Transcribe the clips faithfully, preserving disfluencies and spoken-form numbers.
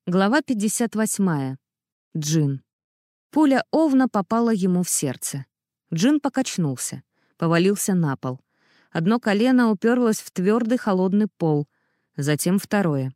Глава пятьдесят восьмая. Джин. Пуля овна попала ему в сердце. Джин покачнулся, повалился на пол. Одно колено уперлось в твердый холодный пол, затем второе.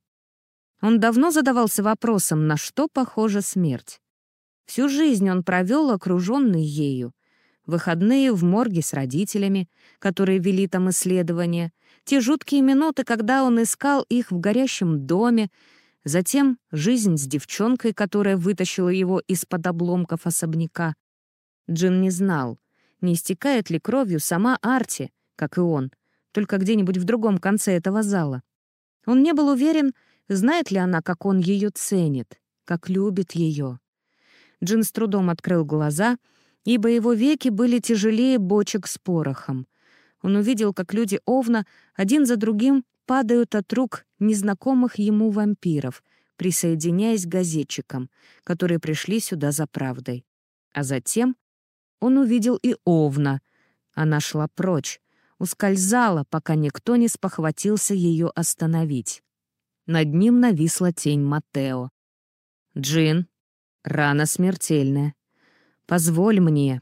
Он давно задавался вопросом, на что похожа смерть. Всю жизнь он провел окруженный ею. Выходные в морге с родителями, которые вели там исследования, те жуткие минуты, когда он искал их в горящем доме, затем жизнь с девчонкой, которая вытащила его из-под обломков особняка. Джин не знал, не истекает ли кровью сама Арти, как и он, только где-нибудь в другом конце этого зала. Он не был уверен, знает ли она, как он ее ценит, как любит ее. Джин с трудом открыл глаза, ибо его веки были тяжелее бочек с порохом. Он увидел, как люди Овна один за другим падают от рук незнакомых ему вампиров, присоединяясь к газетчикам, которые пришли сюда за правдой. А затем он увидел и Овна. Она шла прочь, ускользала, пока никто не спохватился ее остановить. Над ним нависла тень Маттео. «Джин, рана смертельная. Позволь мне».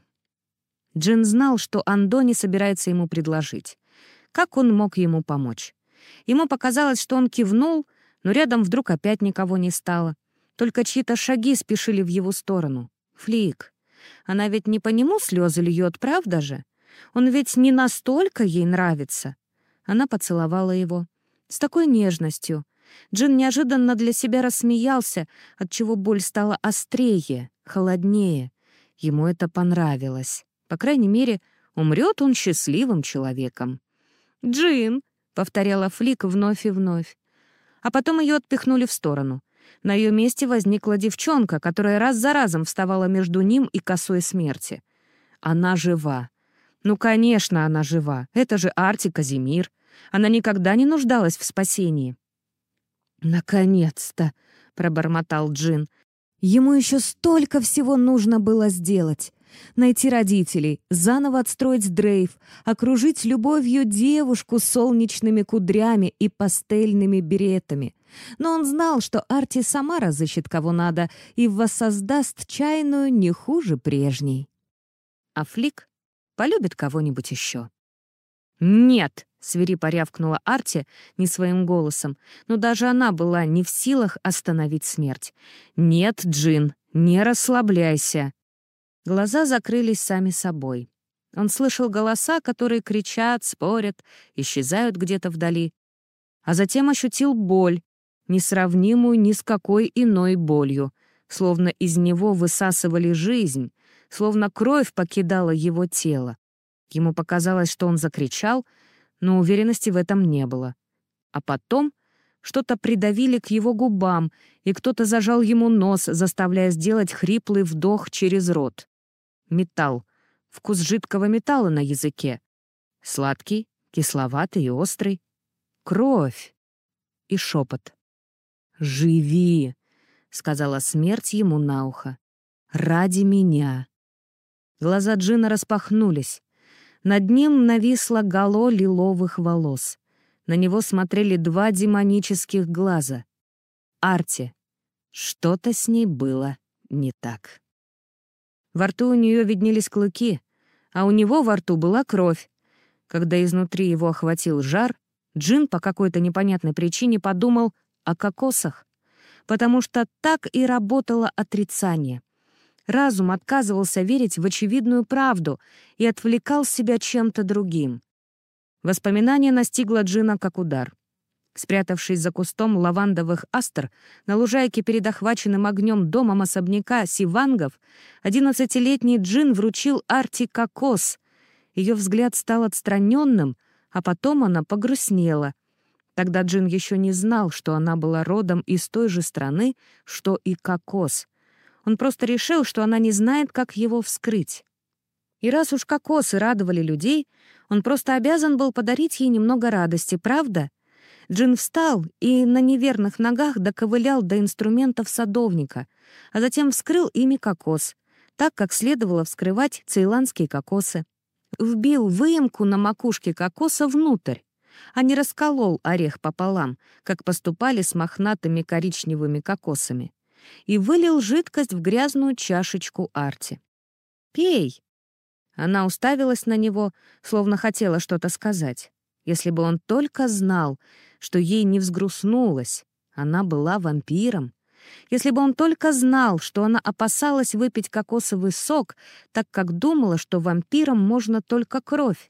Джин знал, что Андони собирается ему предложить. Как он мог ему помочь? Ему показалось, что он кивнул, но рядом вдруг опять никого не стало. Только чьи-то шаги спешили в его сторону. Флик. Она ведь не по нему слезы льет, правда же? Он ведь не настолько ей нравится. Она поцеловала его. С такой нежностью. Джин неожиданно для себя рассмеялся, отчего боль стала острее, холоднее. Ему это понравилось. По крайней мере, умрет он счастливым человеком. «Джин!» — повторяла Флик вновь и вновь. А потом ее отпихнули в сторону. На ее месте возникла девчонка, которая раз за разом вставала между ним и косой смерти. Она жива. Ну, конечно, она жива. Это же Арти Казимир. Она никогда не нуждалась в спасении. «Наконец-то!» — пробормотал Джин. Ему еще столько всего нужно было сделать. Найти родителей, заново отстроить дрейф, окружить любовью девушку с солнечными кудрями и пастельными беретами. Но он знал, что Арти сама разыщет кого надо и воссоздаст чайную не хуже прежней. А Флик полюбит кого-нибудь еще. «Нет!» — свирепо рявкнула Арти не своим голосом, но даже она была не в силах остановить смерть. «Нет, Джин, не расслабляйся!» Глаза закрылись сами собой. Он слышал голоса, которые кричат, спорят, исчезают где-то вдали. А затем ощутил боль, несравнимую ни с какой иной болью, словно из него высасывали жизнь, словно кровь покидала его тело. Ему показалось, что он закричал, но уверенности в этом не было. А потом что-то придавили к его губам, и кто-то зажал ему нос, заставляя сделать хриплый вдох через рот. Металл. Вкус жидкого металла на языке. Сладкий, кисловатый и острый. Кровь. И шепот. «Живи!» — сказала смерть ему на ухо. «Ради меня!» Глаза Джина распахнулись. Над ним нависло гало лиловых волос. На него смотрели два демонических глаза. Арти. Что-то с ней было не так. Во рту у нее виднелись клыки, а у него во рту была кровь. Когда изнутри его охватил жар, Джин по какой-то непонятной причине подумал о кокосах, потому что так и работало отрицание. Разум отказывался верить в очевидную правду и отвлекал себя чем-то другим. Воспоминание настигло Джина как удар. Спрятавшись за кустом лавандовых астр на лужайке перед охваченным огнем домом особняка Сивангов, одиннадцатилетний Джин вручил Арти кокос. Ее взгляд стал отстраненным, а потом она погрустнела. Тогда Джин еще не знал, что она была родом из той же страны, что и кокос. Он просто решил, что она не знает, как его вскрыть. И раз уж кокосы радовали людей, он просто обязан был подарить ей немного радости, правда? Джин встал и на неверных ногах доковылял до инструментов садовника, а затем вскрыл ими кокос, так, как следовало вскрывать цейландские кокосы. Вбил выемку на макушке кокоса внутрь. а не расколол орех пополам, как поступали с мохнатыми коричневыми кокосами, и вылил жидкость в грязную чашечку Арти. «Пей!» Она уставилась на него, словно хотела что-то сказать. Если бы он только знал, что ей не взгрустнулось, она была вампиром. Если бы он только знал, что она опасалась выпить кокосовый сок, так как думала, что вампирам можно только кровь.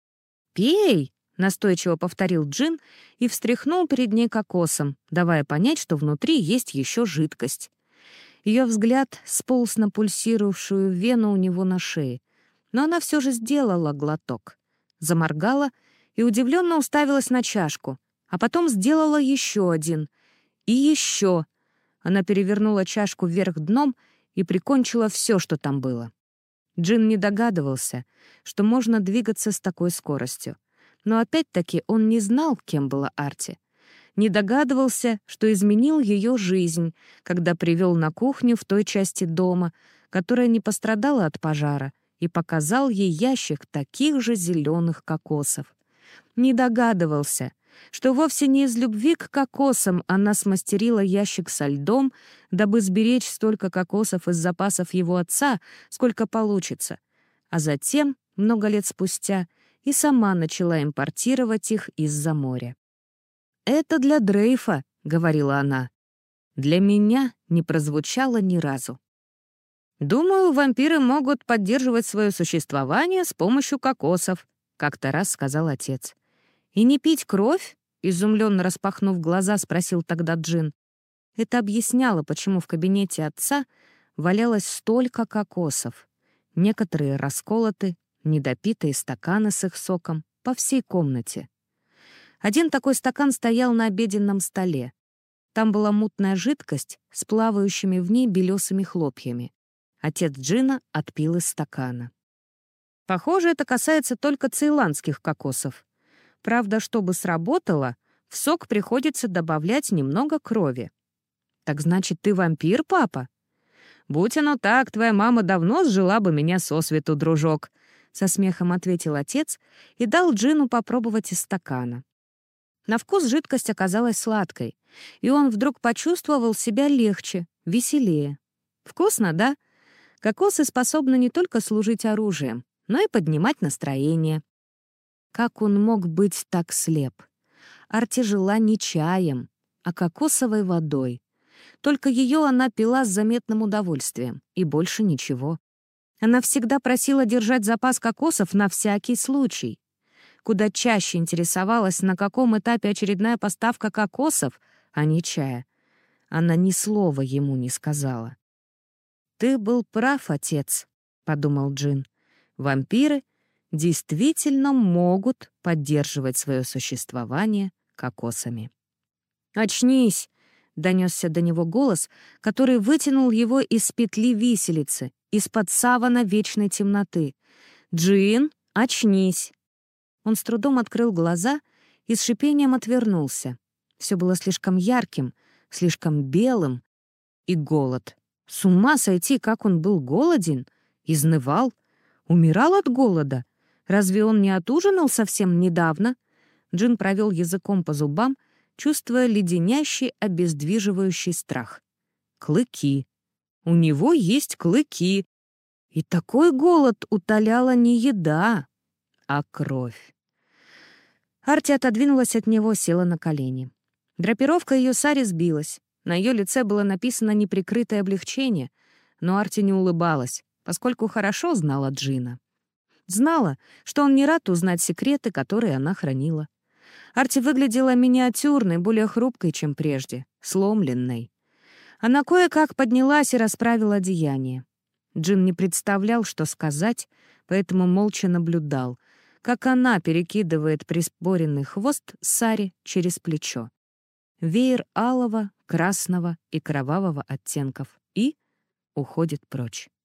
«Пей!» — настойчиво повторил Джин и встряхнул перед ней кокосом, давая понять, что внутри есть еще жидкость. Ее взгляд сполз на пульсировавшую вену у него на шее, но она все же сделала глоток. Заморгала и удивленно уставилась на чашку, а потом сделала еще один. И еще. Она перевернула чашку вверх дном и прикончила все, что там было. Джин не догадывался, что можно двигаться с такой скоростью. Но опять-таки он не знал, кем была Арти. Не догадывался, что изменил ее жизнь, когда привел на кухню в той части дома, которая не пострадала от пожара, и показал ей ящик таких же зеленых кокосов. Не догадывался, что вовсе не из любви к кокосам она смастерила ящик со льдом, дабы сберечь столько кокосов из запасов его отца, сколько получится, а затем, много лет спустя, и сама начала импортировать их из-за моря. «Это для Дрейфа», — говорила она. «Для меня не прозвучало ни разу». «Думаю, вампиры могут поддерживать свое существование с помощью кокосов», — как-то раз сказал отец. «И не пить кровь?» — изумленно распахнув глаза, спросил тогда Джин. Это объясняло, почему в кабинете отца валялось столько кокосов. Некоторые расколоты, недопитые стаканы с их соком по всей комнате. Один такой стакан стоял на обеденном столе. Там была мутная жидкость с плавающими в ней белесыми хлопьями. Отец Джина отпил из стакана. Похоже, это касается только цейландских кокосов. Правда, чтобы сработало, в сок приходится добавлять немного крови. «Так значит, ты вампир, папа?» «Будь оно так, твоя мама давно сжила бы меня сосвету, дружок», — со смехом ответил отец и дал Джину попробовать из стакана. На вкус жидкость оказалась сладкой, и он вдруг почувствовал себя легче, веселее. «Вкусно, да? Кокосы способны не только служить оружием, но и поднимать настроение». Как он мог быть так слеп? Арти жила не чаем, а кокосовой водой. Только ее она пила с заметным удовольствием, и больше ничего. Она всегда просила держать запас кокосов на всякий случай. Куда чаще интересовалась, на каком этапе очередная поставка кокосов, а не чая. Она ни слова ему не сказала. «Ты был прав, отец», — подумал Джин. «Вампиры действительно могут поддерживать свое существование кокосами». «Очнись!» — донесся до него голос, который вытянул его из петли виселицы, из-под савана вечной темноты. «Джин, очнись!» Он с трудом открыл глаза и с шипением отвернулся. Все было слишком ярким, слишком белым. И голод. С ума сойти, как он был голоден, изнывал, умирал от голода. Разве он не отужинал совсем недавно? Джин провел языком по зубам, чувствуя леденящий, обездвиживающий страх. Клыки. У него есть клыки. И такой голод утоляла не еда, а кровь. Арти отодвинулась от него, села на колени. Драпировка ее сари сбилась. На ее лице было написано неприкрытое облегчение, но Арти не улыбалась, поскольку хорошо знала Джина. Знала, что он не рад узнать секреты, которые она хранила. Арти выглядела миниатюрной, более хрупкой, чем прежде, сломленной. Она кое-как поднялась и расправила одеяние. Джин не представлял, что сказать, поэтому молча наблюдал, как она перекидывает приспоренный хвост сари через плечо. Веер алого, красного и кровавого оттенков и уходит прочь.